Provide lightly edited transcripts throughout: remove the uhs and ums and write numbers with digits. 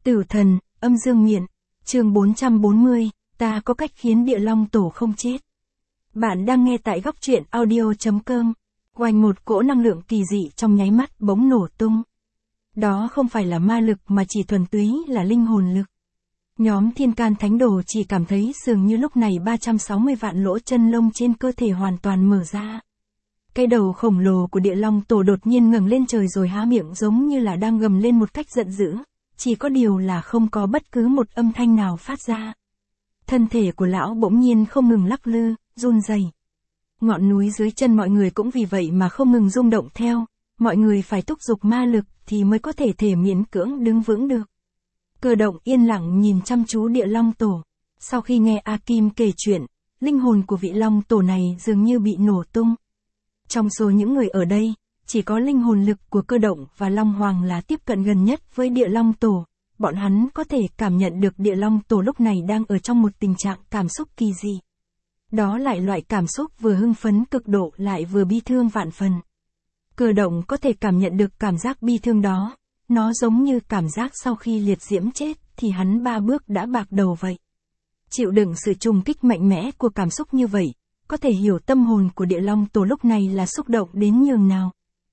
Tử thần, âm dương miện, chương 440, ta có cách khiến địa long tổ không chết. Bạn đang nghe tại góc truyện audio.com. Oanh, một cỗ năng lượng kỳ dị trong nháy mắt bỗng nổ tung. Đó không phải là ma lực mà chỉ thuần túy là linh hồn lực. Nhóm Thiên Can Thánh Đồ chỉ cảm thấy dường như lúc này 360 vạn lỗ chân lông trên cơ thể hoàn toàn mở ra. Cái đầu khổng lồ của địa long tổ đột nhiên ngẩng lên trời rồi há miệng giống như là đang gầm lên một cách giận dữ, chỉ có điều là không có bất cứ một âm thanh nào phát ra. Thân thể của lão bỗng nhiên không ngừng lắc lư, run rẩy. Ngọn núi dưới chân mọi người cũng vì vậy mà không ngừng rung động theo, mọi người phải thúc giục ma lực thì mới có thể miễn cưỡng đứng vững được. Cơ Động yên lặng nhìn chăm chú địa long tổ. Sau khi nghe A Kim kể chuyện, linh hồn của vị long tổ này dường như bị nổ tung. Trong số những người ở đây, chỉ có linh hồn lực của Cơ Động và Long Hoàng là tiếp cận gần nhất với địa long tổ. Bọn hắn có thể cảm nhận được địa long tổ lúc này đang ở trong một tình trạng cảm xúc kỳ dị. Đó lại loại cảm xúc vừa hưng phấn cực độ lại vừa bi thương vạn phần. Cơ Động có thể cảm nhận được cảm giác bi thương đó. Nó giống như cảm giác sau khi liệt diễm chết thì hắn 3 bước đã bạc đầu vậy. Chịu đựng sự trùng kích mạnh mẽ của cảm xúc như vậy, có thể hiểu tâm hồn của địa long tổ lúc này là xúc động đến nhường nào.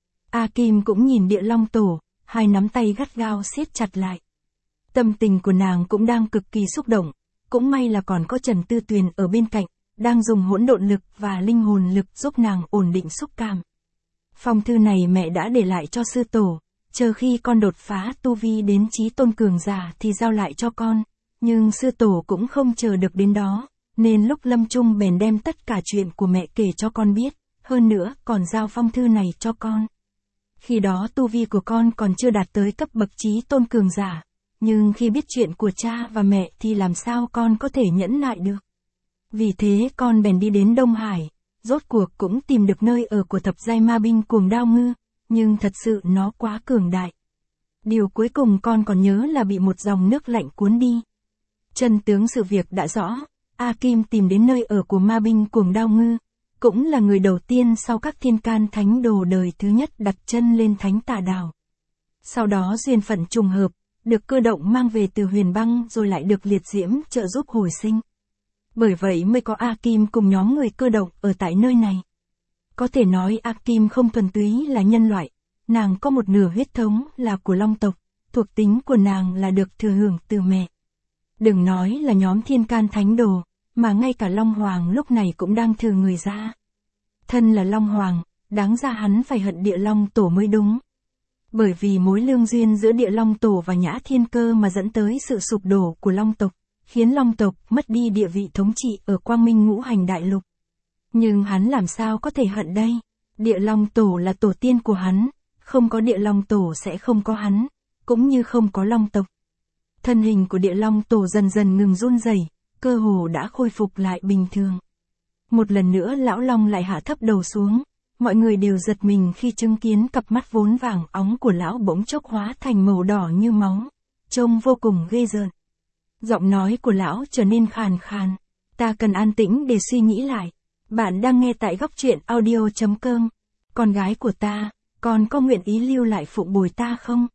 A Kim cũng nhìn địa long tổ, hai nắm tay gắt gao siết chặt lại. Tâm tình của nàng cũng đang cực kỳ xúc động, cũng may là còn có Trần Tư Tuyền ở bên cạnh, đang dùng hỗn độn lực và linh hồn lực giúp nàng ổn định xúc cảm. Phong thư này mẹ đã để lại cho sư tổ, chờ khi con đột phá tu vi đến chí tôn cường giả thì giao lại cho con, nhưng sư tổ cũng không chờ được đến đó, nên lúc lâm chung bèn đem tất cả chuyện của mẹ kể cho con biết, hơn nữa còn giao phong thư này cho con. Khi đó tu vi của con còn chưa đạt tới cấp bậc chí tôn cường giả, nhưng khi biết chuyện của cha và mẹ thì làm sao con có thể nhẫn nại được. Vì thế con bèn đi đến Đông Hải, rốt cuộc cũng tìm được nơi ở của thập giai ma binh Cuồng Đao Ngư, nhưng thật sự nó quá cường đại. Điều cuối cùng con còn nhớ là bị một dòng nước lạnh cuốn đi. Chân tướng sự việc đã rõ, A Kim tìm đến nơi ở của ma binh Cuồng Đao Ngư, cũng là người đầu tiên sau các Thiên Can Thánh Đồ đời thứ nhất đặt chân lên Thánh Tà Đảo. Sau đó duyên phận trùng hợp, được Cơ Động mang về từ Huyền Băng rồi lại được liệt diễm trợ giúp hồi sinh. Bởi vậy mới có A Kim cùng nhóm người Cơ Động ở tại nơi này. Có thể nói A Kim không thuần túy là nhân loại, nàng có một nửa huyết thống là của Long tộc, thuộc tính của nàng là được thừa hưởng từ mẹ. Đừng nói là nhóm Thiên Can Thánh Đồ, mà ngay cả Long Hoàng lúc này cũng đang thừa người ra. Thân là Long Hoàng, đáng ra hắn phải hận địa long tổ mới đúng. Bởi vì mối lương duyên giữa địa long tổ và Nhã Thiên Cơ mà dẫn tới sự sụp đổ của Long tộc, khiến Long tộc mất đi địa vị thống trị ở Quang Minh Ngũ Hành Đại Lục. Nhưng hắn làm sao có thể hận đây? Địa long tổ là tổ tiên của hắn, không có địa long tổ sẽ không có hắn, cũng như không có Long tộc. Thân hình của địa long tổ dần dần ngừng run rẩy, cơ hồ đã khôi phục lại bình thường. Một lần nữa lão long lại hạ thấp đầu xuống, mọi người đều giật mình khi chứng kiến cặp mắt vốn vàng óng của lão bỗng chốc hóa thành màu đỏ như máu, trông vô cùng ghê rợn. Giọng nói của lão trở nên khàn khàn, ta cần an tĩnh để suy nghĩ lại. Bạn đang nghe tại góc truyện audio.com. Con gái của ta, con có nguyện ý lưu lại phụng bồi ta không?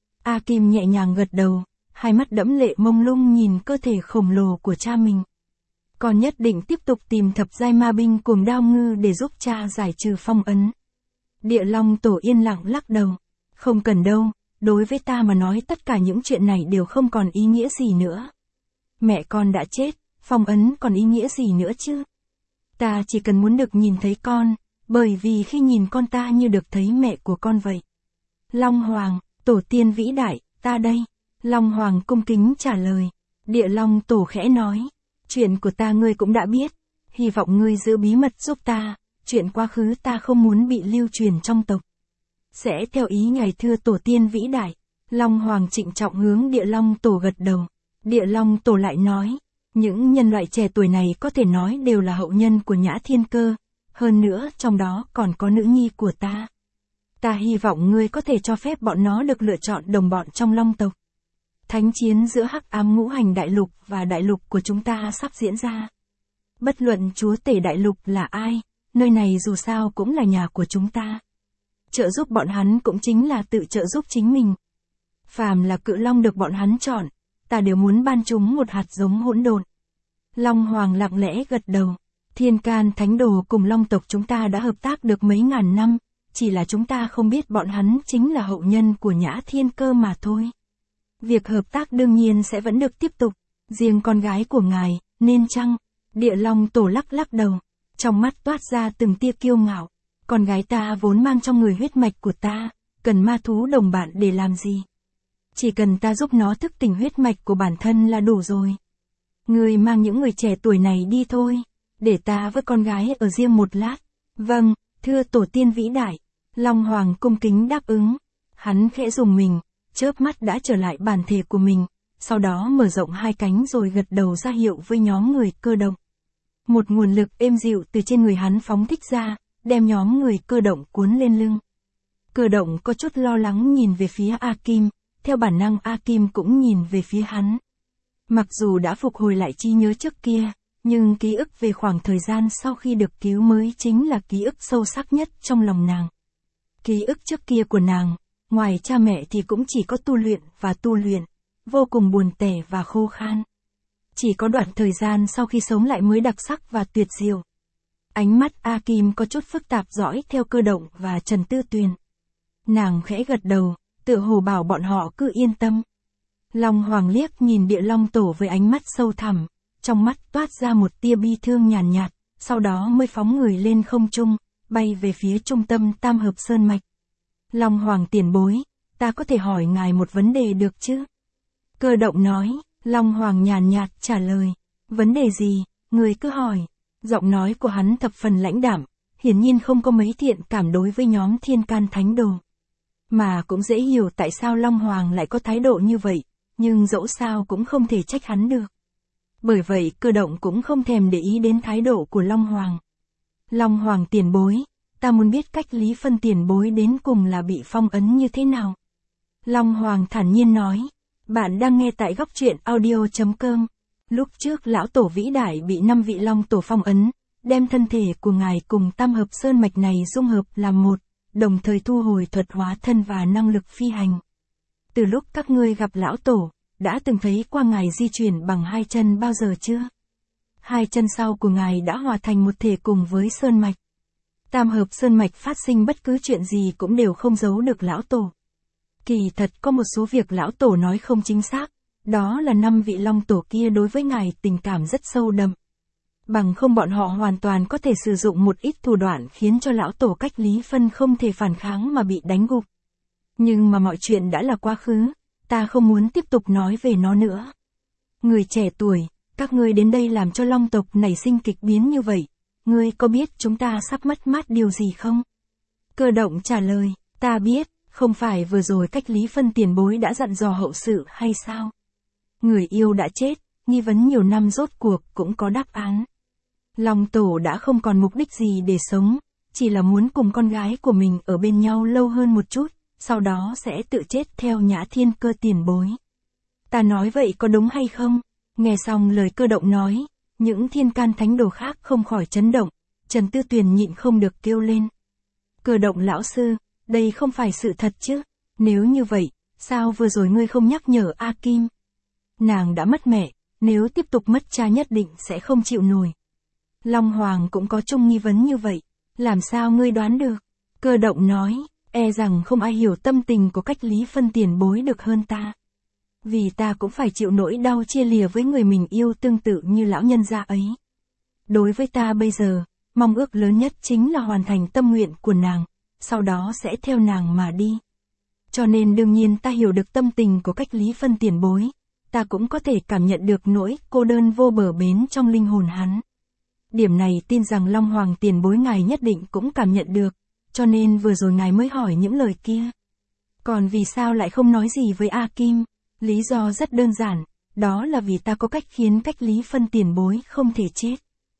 A Kim nhẹ nhàng gật đầu, hai mắt đẫm lệ mông lung nhìn cơ thể khổng lồ của cha mình. Con nhất định tiếp tục tìm thập giai ma binh Cuồng Đao Ngư để giúp cha giải trừ phong ấn. Địa long tổ yên lặng lắc đầu. Không cần đâu, đối với ta mà nói tất cả những chuyện này đều không còn ý nghĩa gì nữa. Mẹ con đã chết, phong ấn còn ý nghĩa gì nữa chứ? Ta chỉ cần muốn được nhìn thấy con, bởi vì khi nhìn con ta như được thấy mẹ của con vậy. Long Hoàng, tổ tiên vĩ đại, ta đây. Long Hoàng cung kính trả lời. Địa long tổ khẽ nói. Chuyện của ta ngươi cũng đã biết, hy vọng ngươi giữ bí mật giúp ta, chuyện quá khứ ta không muốn bị lưu truyền trong tộc. Sẽ theo ý ngài thưa tổ tiên vĩ đại. Long Hoàng trịnh trọng hướng địa long tổ gật đầu. Địa long tổ lại nói. Những nhân loại trẻ tuổi này có thể nói đều là hậu nhân của Nhã Thiên Cơ, hơn nữa trong đó còn có nữ nhi của ta. Ta hy vọng ngươi có thể cho phép bọn nó được lựa chọn đồng bọn trong Long tộc. Thánh chiến giữa Hắc Ám Ngũ Hành Đại Lục và Đại Lục của chúng ta sắp diễn ra. Bất luận chúa tể Đại Lục là ai, nơi này dù sao cũng là nhà của chúng ta. Trợ giúp bọn hắn cũng chính là tự trợ giúp chính mình. Phàm là cự long được bọn hắn chọn, ta đều muốn ban chúng một hạt giống hỗn độn. Long Hoàng lặng lẽ gật đầu. Thiên can thánh đồ cùng long tộc chúng ta đã hợp tác được mấy ngàn năm, chỉ là chúng ta không biết bọn hắn chính là hậu nhân của Nhã Thiên Cơ mà thôi. Việc hợp tác đương nhiên sẽ vẫn được tiếp tục, riêng con gái của ngài, nên chăng? Địa Long Tổ lắc lắc đầu, trong mắt toát ra từng tia kiêu ngạo. Con gái ta vốn mang trong người huyết mạch của ta, cần ma thú đồng bạn để làm gì? Chỉ cần ta giúp nó thức tỉnh huyết mạch của bản thân là đủ rồi. Ngươi mang những người trẻ tuổi này đi thôi, để ta với con gái ở riêng một lát. Vâng, thưa tổ tiên vĩ đại. Long Hoàng cung kính đáp ứng. Hắn khẽ dùng mình, chớp mắt đã trở lại bản thể của mình, sau đó mở rộng hai cánh rồi gật đầu ra hiệu với nhóm người cơ động. Một nguồn lực êm dịu từ trên người hắn phóng thích ra, đem nhóm người cơ động cuốn lên lưng. Cơ động có chút lo lắng nhìn về phía A Kim, theo bản năng A Kim cũng nhìn về phía hắn. Mặc dù đã phục hồi lại trí nhớ trước kia, nhưng ký ức về khoảng thời gian sau khi được cứu mới chính là ký ức sâu sắc nhất trong lòng nàng. Ký ức trước kia của nàng, ngoài cha mẹ thì cũng chỉ có tu luyện, vô cùng buồn tẻ và khô khan. Chỉ có đoạn thời gian sau khi sống lại mới đặc sắc và tuyệt diệu. Ánh mắt A Kim có chút phức tạp dõi theo cơ động và Trần Tư Tuyền. Nàng khẽ gật đầu, tựa hồ bảo bọn họ cứ yên tâm. Long Hoàng liếc nhìn Địa Long Tổ với ánh mắt sâu thẳm, trong mắt toát ra một tia bi thương nhàn nhạt, sau đó mới phóng người lên không trung, bay về phía trung tâm Tam Hợp Sơn Mạch. Long Hoàng tiền bối, ta có thể hỏi ngài một vấn đề được chứ? Cơ động nói. Long Hoàng nhàn nhạt trả lời. Vấn đề gì, người cứ hỏi. Giọng nói của hắn thập phần lãnh đạm, hiển nhiên không có mấy thiện cảm đối với nhóm thiên can thánh đồ. Mà cũng dễ hiểu tại sao Long Hoàng lại có thái độ như vậy, nhưng dẫu sao cũng không thể trách hắn được. Bởi vậy cơ động cũng không thèm để ý đến thái độ của Long Hoàng. Long Hoàng tiền bối, ta muốn biết cách Lý Phân tiền bối đến cùng là bị phong ấn như thế nào. Long Hoàng thản nhiên nói. Bạn đang nghe tại góc truyện audio.com. Lúc trước lão tổ vĩ đại bị 5 vị long tổ phong ấn, đem thân thể của ngài cùng Tam Hợp Sơn Mạch này dung hợp làm một, đồng thời thu hồi thuật hóa thân và năng lực phi hành. Từ lúc các ngươi gặp lão tổ, đã từng thấy qua ngài di chuyển bằng 2 chân bao giờ chưa? 2 chân sau của ngài đã hòa thành một thể cùng với Sơn Mạch. Tam Hợp Sơn Mạch phát sinh bất cứ chuyện gì cũng đều không giấu được lão tổ. Kỳ thật có một số việc lão tổ nói không chính xác, đó là 5 vị long tổ kia đối với ngài tình cảm rất sâu đậm. Bằng không bọn họ hoàn toàn có thể sử dụng một ít thủ đoạn khiến cho lão tổ cách Lý Phân không thể phản kháng mà bị đánh gục. Nhưng mà mọi chuyện đã là quá khứ, ta không muốn tiếp tục nói về nó nữa. Người trẻ tuổi, các ngươi đến đây làm cho long tộc nảy sinh kịch biến như vậy, ngươi có biết chúng ta sắp mất mát điều gì không? Cơ động trả lời, ta biết. Không phải vừa rồi cách Lý Phân tiền bối đã dặn dò hậu sự hay sao? Người yêu đã chết, nghi vấn nhiều năm rốt cuộc cũng có đáp án. Long tổ đã không còn mục đích gì để sống, chỉ là muốn cùng con gái của mình ở bên nhau lâu hơn một chút, sau đó sẽ tự chết theo Nhã Thiên Cơ tiền bối. Ta nói vậy có đúng hay không? Nghe xong lời cơ động nói, những thiên can thánh đồ khác không khỏi chấn động, Trần Tư Tuyền nhịn không được kêu lên. Cơ động lão sư, đây không phải sự thật chứ? Nếu như vậy, sao vừa rồi ngươi không nhắc nhở A Kim? Nàng đã mất mẹ, nếu tiếp tục mất cha nhất định sẽ không chịu nổi. Long Hoàng cũng có chung nghi vấn như vậy, làm sao ngươi đoán được? Cơ động nói, e rằng không ai hiểu tâm tình của cách Lý Phân tiền bối được hơn ta. Vì ta cũng phải chịu nỗi đau chia lìa với người mình yêu tương tự như lão nhân gia ấy. Đối với ta bây giờ, mong ước lớn nhất chính là hoàn thành tâm nguyện của nàng, sau đó sẽ theo nàng mà đi. Cho nên đương nhiên ta hiểu được tâm tình của cách Lý Phân tiền bối, ta cũng có thể cảm nhận được nỗi cô đơn vô bờ bến trong linh hồn hắn. Điểm này tin rằng Long Hoàng tiền bối ngài nhất định cũng cảm nhận được, cho nên vừa rồi ngài mới hỏi những lời kia. Còn vì sao lại không nói gì với A Kim? Lý do rất đơn giản, đó là vì ta có cách khiến cách Lý Phân tiền bối không thể chết.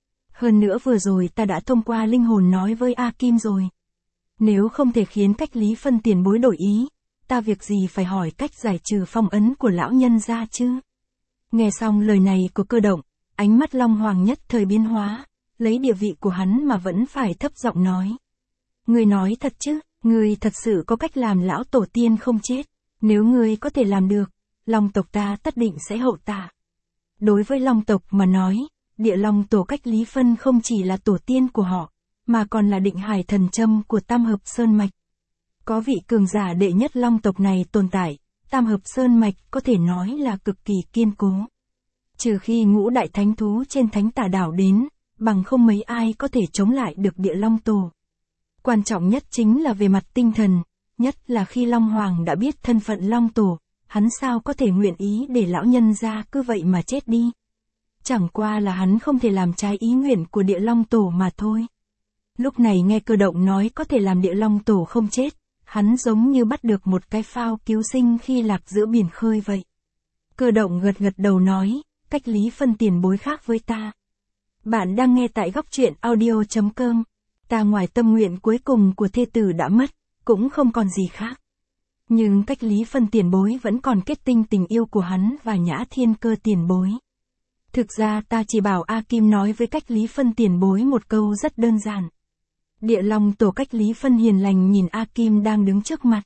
Hơn nữa vừa rồi ta đã thông qua linh hồn nói với A Kim rồi. Nếu không thể khiến cách Lý Phân tiền bối đổi ý, ta việc gì phải hỏi cách giải trừ phong ấn của lão nhân ra chứ? Nghe xong lời này của cơ động, ánh mắt Long Hoàng nhất thời biến hóa, lấy địa vị của hắn mà vẫn phải thấp giọng nói. Người nói thật chứ, người thật sự có cách làm lão tổ tiên không chết. Nếu ngươi có thể làm được, Long tộc ta tất định sẽ hậu tạ. Đối với Long tộc mà nói, Địa Long tổ cách Lý Phân không chỉ là tổ tiên của họ, mà còn là định hải thần châm của Tam Hợp Sơn Mạch. Có vị cường giả đệ nhất Long tộc này tồn tại, Tam Hợp Sơn Mạch có thể nói là cực kỳ kiên cố. Trừ khi ngũ đại thánh thú trên Thánh Tà Đảo đến, bằng không mấy ai có thể chống lại được Địa Long tổ. Quan trọng nhất chính là về mặt tinh thần, nhất là khi Long Hoàng đã biết thân phận Long tổ, hắn sao có thể nguyện ý để lão nhân gia cứ vậy mà chết đi. Chẳng qua là hắn không thể làm trái ý nguyện của Địa Long tổ mà thôi. Lúc này nghe Cơ Động nói có thể làm Địa Long tổ không chết, hắn giống như bắt được một cái phao cứu sinh khi lạc giữa biển khơi vậy. Cơ Động gật gật đầu nói, cách Lý Phân tiền bối khác với ta. Bạn đang nghe tại góc truyện audio.com. Ta ngoài tâm nguyện cuối cùng của thê tử đã mất, cũng không còn gì khác. Nhưng cách Lý Phân tiền bối vẫn còn kết tinh tình yêu của hắn và Nhã Thiên Cơ tiền bối. Thực ra ta chỉ bảo A Kim nói với cách Lý Phân tiền bối một câu rất đơn giản. Địa Long tổ cách Lý Phân hiền lành nhìn A Kim đang đứng trước mặt.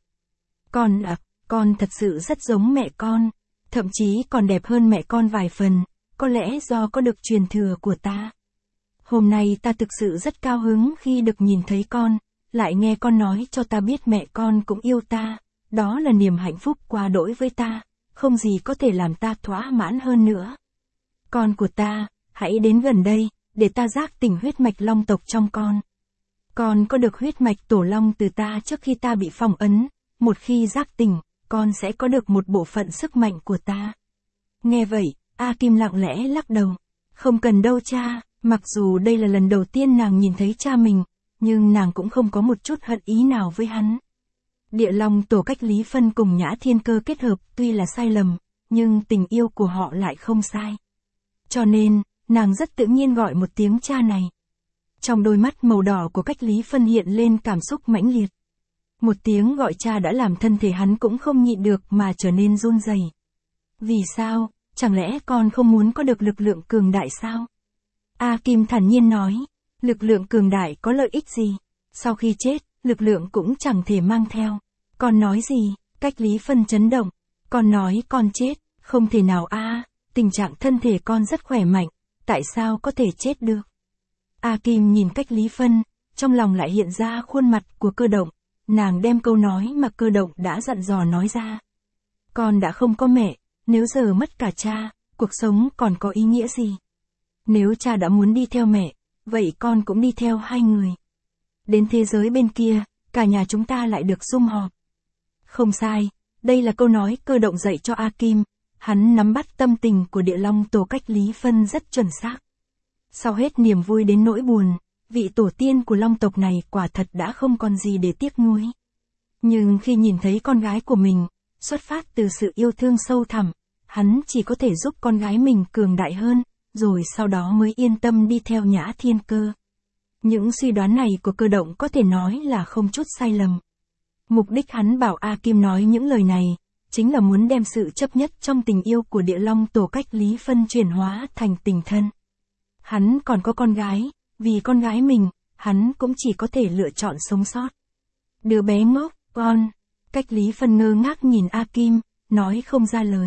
Con thật sự rất giống mẹ con, thậm chí còn đẹp hơn mẹ con vài phần, có lẽ do có được truyền thừa của ta. Hôm nay ta thực sự rất cao hứng khi được nhìn thấy con, lại nghe con nói cho ta biết mẹ con cũng yêu ta, đó là niềm hạnh phúc quá đỗi với ta, không gì có thể làm ta thỏa mãn hơn nữa. Con của ta, hãy đến gần đây, để ta giác tỉnh huyết mạch Long tộc trong con. Con có được huyết mạch tổ Long từ ta trước khi ta bị phong ấn, một khi giác tỉnh, con sẽ có được một bộ phận sức mạnh của ta. Nghe vậy, A Kim lặng lẽ lắc đầu. Không cần đâu cha, mặc dù đây là lần đầu tiên nàng nhìn thấy cha mình, nhưng nàng cũng không có một chút hận ý nào với hắn. Địa Long tổ cách Lý Phân cùng Nhã Thiên Cơ kết hợp tuy là sai lầm, nhưng tình yêu của họ lại không sai. Cho nên, nàng rất tự nhiên gọi một tiếng cha này. Trong đôi mắt màu đỏ của cách Lý Phân hiện lên cảm xúc mãnh liệt. Một tiếng gọi cha đã làm thân thể hắn cũng không nhịn được mà trở nên run rẩy. Vì sao, chẳng lẽ con không muốn có được lực lượng cường đại sao? A Kim thản nhiên nói, lực lượng cường đại có lợi ích gì? Sau khi chết, lực lượng cũng chẳng thể mang theo. Con nói gì? Cách Lý Phân chấn động. Con nói con chết, không thể nào a, tình trạng thân thể con rất khỏe mạnh, tại sao có thể chết được? A Kim nhìn cách Lý Phân, trong lòng lại hiện ra khuôn mặt của Cơ Động, nàng đem câu nói mà Cơ Động đã dặn dò nói ra. Con đã không có mẹ, nếu giờ mất cả cha, cuộc sống còn có ý nghĩa gì? Nếu cha đã muốn đi theo mẹ, vậy con cũng đi theo hai người. Đến thế giới bên kia, cả nhà chúng ta lại được sum họp. Không sai, đây là câu nói Cơ Động dạy cho A Kim, hắn nắm bắt tâm tình của Địa Long tổ cách Lý Phân rất chuẩn xác. Sau hết niềm vui đến nỗi buồn, vị tổ tiên của Long tộc này quả thật đã không còn gì để tiếc nuối. Nhưng khi nhìn thấy con gái của mình, xuất phát từ sự yêu thương sâu thẳm, hắn chỉ có thể giúp con gái mình cường đại hơn, rồi sau đó mới yên tâm đi theo Nhã Thiên Cơ. Những suy đoán này của Cơ Động có thể nói là không chút sai lầm. Mục đích hắn bảo A Kim nói những lời này, chính là muốn đem sự chấp nhất trong tình yêu của Địa Long tổ cách Lý Phân chuyển hóa thành tình thân. Hắn còn có con gái, vì con gái mình, hắn cũng chỉ có thể lựa chọn sống sót. Đứa bé ngốc, con. Cách Lý Phân ngơ ngác nhìn A Kim, nói không ra lời.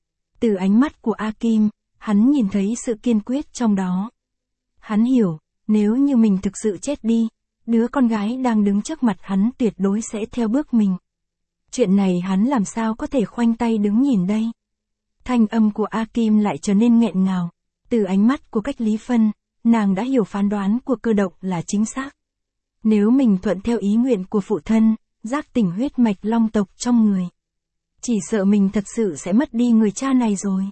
Từ ánh mắt của A Kim, hắn nhìn thấy sự kiên quyết trong đó. Hắn hiểu, nếu như mình thực sự chết đi, đứa con gái đang đứng trước mặt hắn tuyệt đối sẽ theo bước mình. Chuyện này hắn làm sao có thể khoanh tay đứng nhìn đây. Thanh âm của A Kim lại trở nên nghẹn ngào. Từ ánh mắt của cách Lý Phân, nàng đã hiểu phán đoán của Cơ Động là chính xác. Nếu mình thuận theo ý nguyện của phụ thân, giác tỉnh huyết mạch Long tộc trong người, chỉ sợ mình thật sự sẽ mất đi người cha này rồi.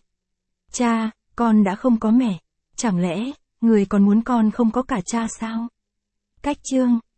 Cha, con đã không có mẹ, chẳng lẽ, người còn muốn con không có cả cha sao? Cách chương